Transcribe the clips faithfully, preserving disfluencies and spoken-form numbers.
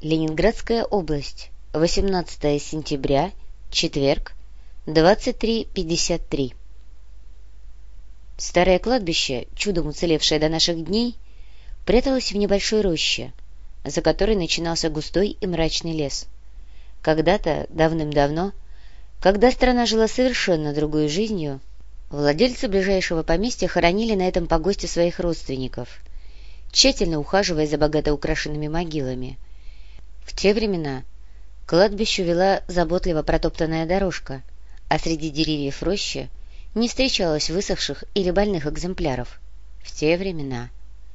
Ленинградская область, восемнадцатое сентября, четверг, двадцать три пятьдесят три. Старое кладбище, чудом уцелевшее до наших дней, пряталось в небольшой роще, за которой начинался густой и мрачный лес. Когда-то, давным-давно, когда страна жила совершенно другой жизнью, владельцы ближайшего поместья хоронили на этом погосте своих родственников, тщательно ухаживая за богато украшенными могилами. В те времена к кладбищу вела заботливо протоптанная дорожка, а среди деревьев рощи не встречалось высохших или больных экземпляров. В те времена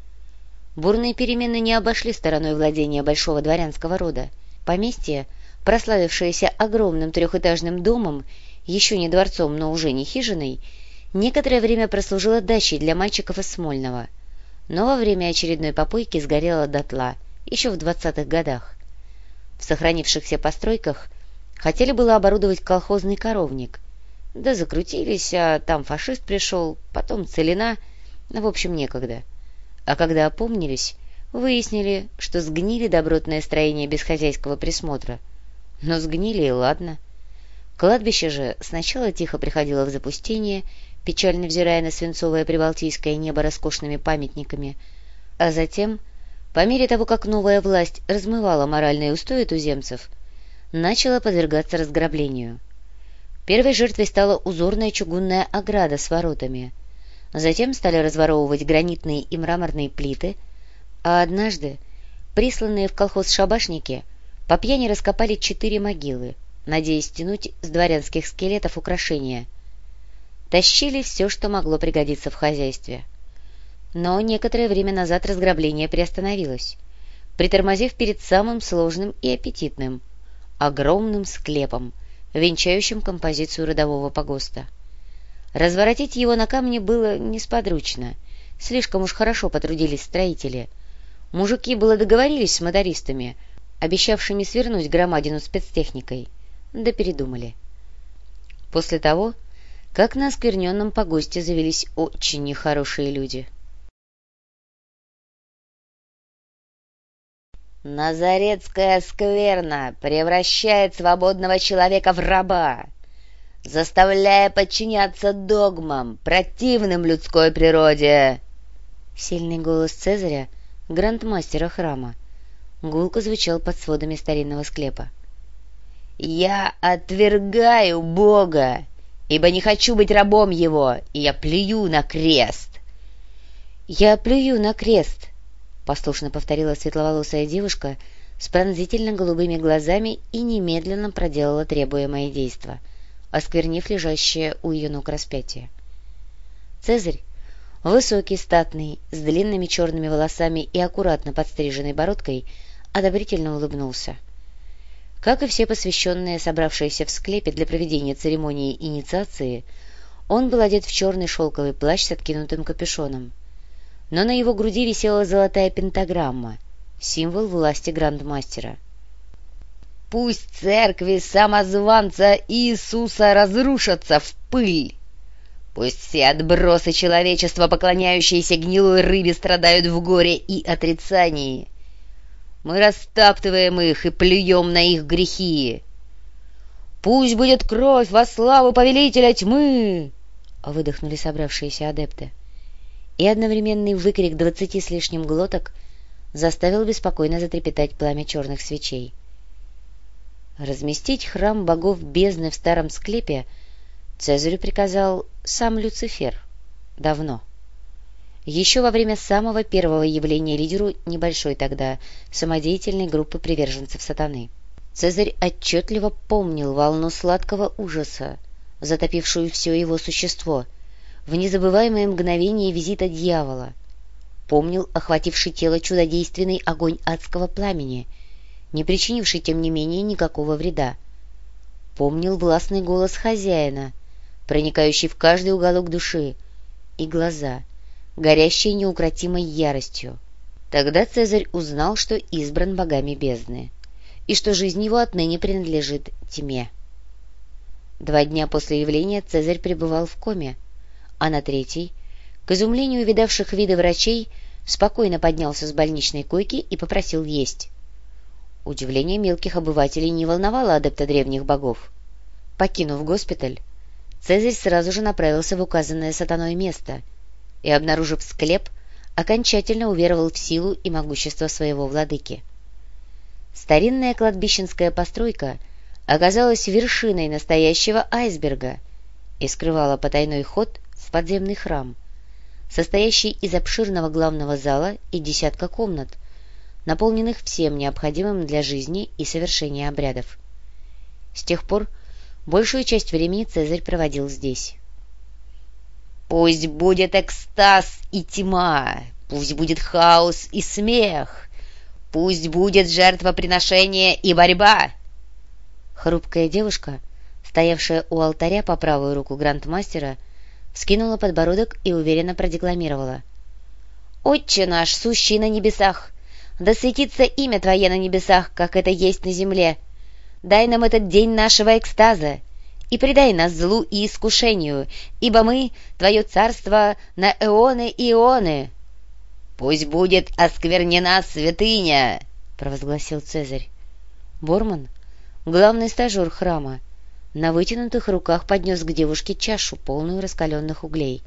бурные перемены не обошли стороной владения большого дворянского рода. Поместье, прославившееся огромным трехэтажным домом, еще не дворцом, но уже не хижиной, некоторое время прослужило дачей для мальчиков из Смольного, но во время очередной попойки сгорело дотла еще в двадцатых годах. В сохранившихся постройках хотели было оборудовать колхозный коровник, да закрутились, а там фашист пришел, потом целина, в общем, некогда. А когда опомнились, выяснили, что сгнили добротное строение без хозяйского присмотра. Но сгнили и ладно. Кладбище же сначала тихо приходило в запустение, печально взирая на свинцовое прибалтийское небо роскошными памятниками, а затем, по мере того, как новая власть размывала моральные устои туземцев, начала подвергаться разграблению. Первой жертвой стала узорная чугунная ограда с воротами. Затем стали разворовывать гранитные и мраморные плиты, а однажды присланные в колхоз шабашники по пьяни раскопали четыре могилы, надеясь стянуть с дворянских скелетов украшения. Тащили все, что могло пригодиться в хозяйстве. Но некоторое время назад разграбление приостановилось, притормозив перед самым сложным и аппетитным — огромным склепом, венчающим композицию родового погоста. Разворотить его на камне было несподручно, слишком уж хорошо потрудились строители. Мужики было договорились с мотористами, обещавшими свернуть громадину спецтехникой, да передумали. После того, как на оскверненном погосте завелись очень нехорошие люди. Назаретская скверна превращает свободного человека в раба, заставляя подчиняться догмам, противным людской природе. Сильный голос Цезаря, грандмастера храма, гулко звучал под сводами старинного склепа. «Я отвергаю Бога, ибо не хочу быть рабом его, и я плюю на крест». «Я плюю на крест», — послушно повторила светловолосая девушка с пронзительно голубыми глазами и немедленно проделала требуемое действо, осквернив лежащее у ее ног распятие. Цезарь, высокий, статный, с длинными черными волосами и аккуратно подстриженной бородкой, одобрительно улыбнулся. Как и все посвященные, собравшиеся в склепе для проведения церемонии инициации, он был одет в черный шелковый плащ с откинутым капюшоном. Но на его груди висела золотая пентаграмма, символ власти грандмастера. «Пусть церкви самозванца Иисуса разрушатся в пыль! Пусть все отбросы человечества, поклоняющиеся гнилой рыбе, страдают в горе и отрицании! Мы растаптываем их и плюем на их грехи! Пусть будет кровь во славу повелителя тьмы!» — выдохнули собравшиеся адепты. И одновременный выкрик двадцати с лишним глоток заставил беспокойно затрепетать пламя черных свечей. Разместить храм богов бездны в старом склепе Цезарю приказал сам Люцифер давно. Еще во время самого первого явления лидеру небольшой тогда самодеятельной группы приверженцев сатаны. Цезарь отчетливо помнил волну сладкого ужаса, затопившую все его существо, в незабываемое мгновение визита дьявола. Помнил охвативший тело чудодейственный огонь адского пламени, не причинивший, тем не менее, никакого вреда. Помнил властный голос хозяина, проникающий в каждый уголок души, и глаза, горящие неукротимой яростью. Тогда Цезарь узнал, что избран богами бездны, и что жизнь его отныне принадлежит тьме. Два дня после явления Цезарь пребывал в коме, а на третий, к изумлению видавших виды врачей, спокойно поднялся с больничной койки и попросил есть. Удивление мелких обывателей не волновало адепта древних богов. Покинув госпиталь, Цезарь сразу же направился в указанное сатаной место и, обнаружив склеп, окончательно уверовал в силу и могущество своего владыки. Старинная кладбищенская постройка оказалась вершиной настоящего айсберга и скрывала потайной ход в подземный храм, состоящий из обширного главного зала и десятка комнат, наполненных всем необходимым для жизни и совершения обрядов. С тех пор большую часть времени Цезарь проводил здесь. «Пусть будет экстаз и тьма, пусть будет хаос и смех, пусть будет жертвоприношение и борьба!» Хрупкая девушка, стоявшая у алтаря по правую руку грандмастера, вскинула подбородок и уверенно продекламировала: «Отче наш, сущий на небесах, да светится имя Твое на небесах, как это есть на земле. Дай нам этот день нашего экстаза и предай нас злу и искушению, ибо мы — Твое царство на эоны и эоны». «Пусть будет осквернена святыня!» — провозгласил Цезарь. Борман, главный стажер храма, на вытянутых руках поднес к девушке чашу, полную раскаленных углей.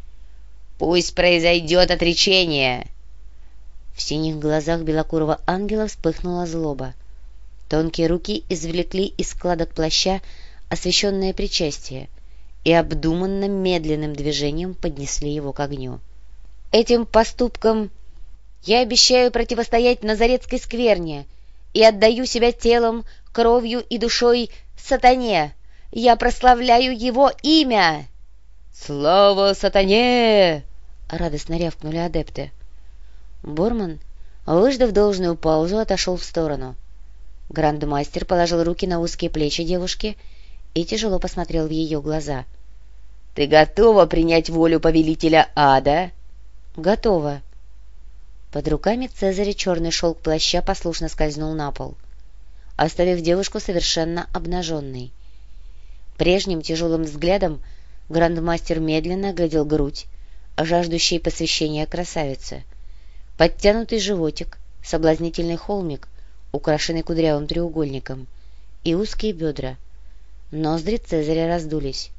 «Пусть произойдет отречение!» В синих глазах белокурого ангела вспыхнула злоба. Тонкие руки извлекли из складок плаща освященное причастие и обдуманным медленным движением поднесли его к огню. «Этим поступком я обещаю противостоять Назаретской скверне и отдаю себя телом, кровью и душой сатане. Я прославляю его имя!» «Слава сатане!» — радостно рявкнули адепты. Борман, выждав должную паузу, отошел в сторону. Грандмастер положил руки на узкие плечи девушки и тяжело посмотрел в ее глаза. «Ты готова принять волю повелителя ада?» «Готова». Под руками Цезаря черный шелк плаща послушно скользнул на пол, оставив девушку совершенно обнаженной. Прежним тяжелым взглядом грандмастер медленно оглядел грудь, жаждущей посвящения красавицы, подтянутый животик, соблазнительный холмик, украшенный кудрявым треугольником, и узкие бедра. Ноздри Цезаря раздулись.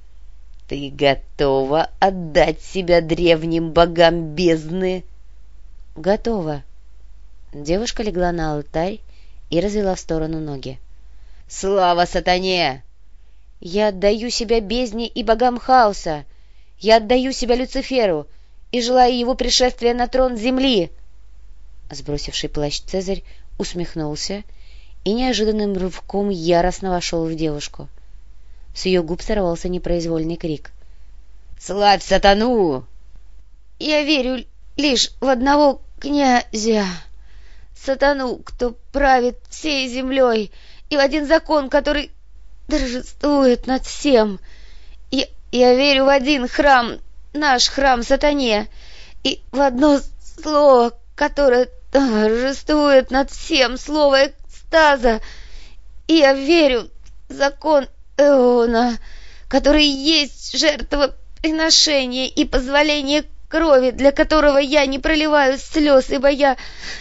«Ты готова отдать себя древним богам бездны?» «Готова». Девушка легла на алтарь и развела в сторону ноги. «Слава сатане!» «Я отдаю себя бездне и богам хаоса! Я отдаю себя Люциферу и желаю его пришествия на трон земли!» Сбросивший плащ Цезарь усмехнулся и неожиданным рывком яростно вошел в девушку. С ее губ сорвался непроизвольный крик. «Славь сатану!» «Я верю лишь в одного князя, сатану, кто правит всей землей, и в один закон, который торжествует над всем. Я, я верю в один храм, наш храм сатане, и в одно слово, которое торжествует над всем, слово экстаза. И я верю в закон эона, который есть жертвоприношение и позволение крови, для которого я не проливаю слез, ибо я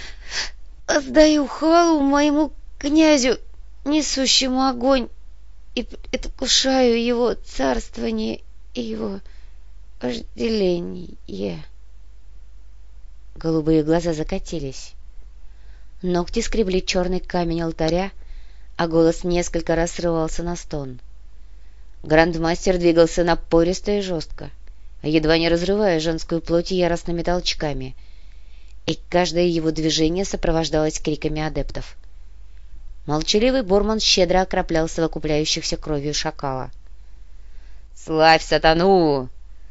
воздаю хвалу моему князю, несущему огонь, и предвкушаю его царствование и его вожделение». Голубые глаза закатились. Ногти скребли черный камень алтаря, а голос несколько раз срывался на стон. Грандмастер двигался напористо и жестко, едва не разрывая женскую плоть яростными толчками, и каждое его движение сопровождалось криками адептов. Молчаливый Борман щедро окроплял совокупляющихся кровью шакала. «Славь сатану!»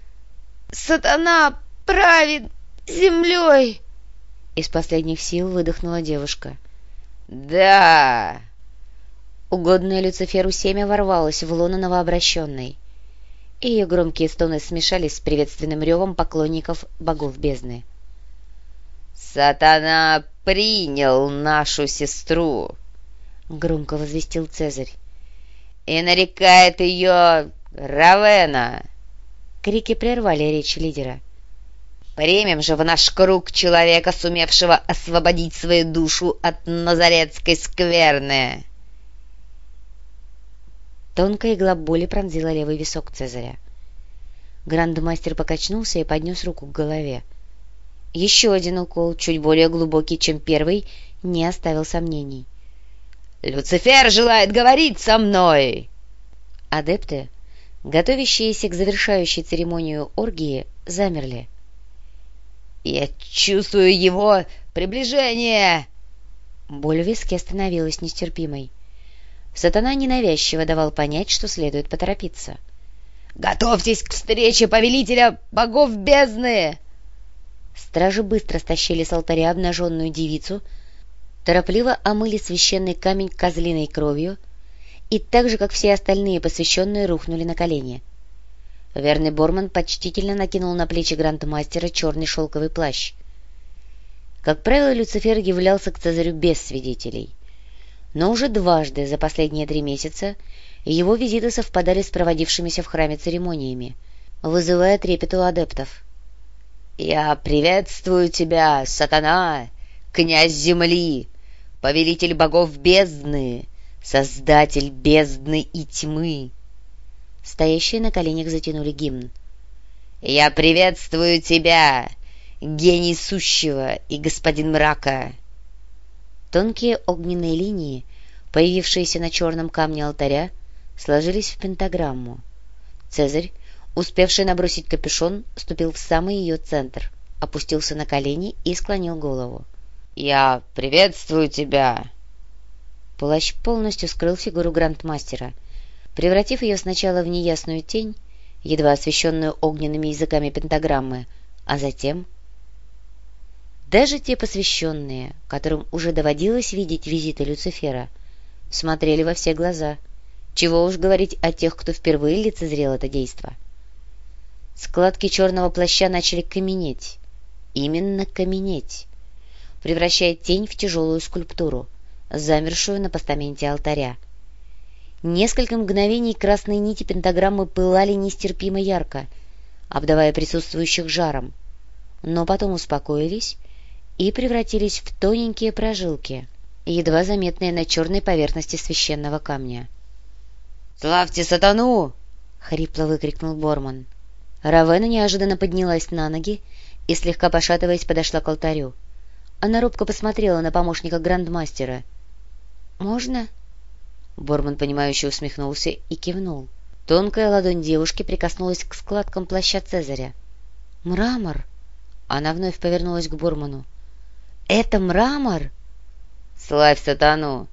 «Сатана правит землей!» Из последних сил выдохнула девушка. «Да!» Угодное Люциферу семя ворвалось в лоно новообращенной, и ее громкие стоны смешались с приветственным ревом поклонников богов бездны. «Сатана принял нашу сестру!» — громко возвестил Цезарь. «И нарекает ее Равена!» Крики прервали речь лидера. Примем же в наш круг человека, сумевшего освободить свою душу от назаретской скверны!» Тонкая игла боли пронзила левый висок Цезаря. Грандмастер покачнулся и поднес руку к голове. Еще один укол, чуть более глубокий, чем первый, не оставил сомнений. «Люцифер желает говорить со мной!» Адепты, готовящиеся к завершающей церемонию оргии, замерли. «Я чувствую его приближение!» Боль в виске становилась нестерпимой. Сатана ненавязчиво давал понять, что следует поторопиться. «Готовьтесь к встрече повелителя богов бездны!» Стражи быстро стащили с алтаря обнаженную девицу, торопливо омыли священный камень козлиной кровью и так же, как все остальные посвященные, рухнули на колени. Верный Борман почтительно накинул на плечи грандмастера черный шелковый плащ. Как правило, Люцифер являлся к Цезарю без свидетелей, но уже дважды за последние три месяца его визиты совпадали с проводившимися в храме церемониями, вызывая трепет у адептов. «Я приветствую тебя, Сатана, князь земли, повелитель богов бездны, создатель бездны и тьмы!» Стоящие на коленях затянули гимн. «Я приветствую тебя, гений сущего и господин мрака!» Тонкие огненные линии, появившиеся на черном камне алтаря, сложились в пентаграмму. Цезарь, успевший набросить капюшон, ступил в самый ее центр, опустился на колени и склонил голову. «Я приветствую тебя!» Плащ полностью скрыл фигуру грандмастера, превратив ее сначала в неясную тень, едва освещенную огненными языками пентаграммы, а затем... Даже те посвященные, которым уже доводилось видеть визиты Люцифера, смотрели во все глаза. Чего уж говорить о тех, кто впервые лицезрел это действо. Складки черного плаща начали каменеть. Именно каменеть, превращая тень в тяжелую скульптуру, замершую на постаменте алтаря. Несколько мгновений красные нити пентаграммы пылали нестерпимо ярко, обдавая присутствующих жаром, но потом успокоились и превратились в тоненькие прожилки, едва заметные на черной поверхности священного камня. «Славьте сатану!» — хрипло выкрикнул Борман. Равена неожиданно поднялась на ноги и, слегка пошатываясь, подошла к алтарю. Она робко посмотрела на помощника грандмастера. «Можно?» Борман, понимающе усмехнулся и кивнул. Тонкая ладонь девушки прикоснулась к складкам плаща Цезаря. «Мрамор!» Она вновь повернулась к Борману. «Это мрамор?» «Славь сатану!»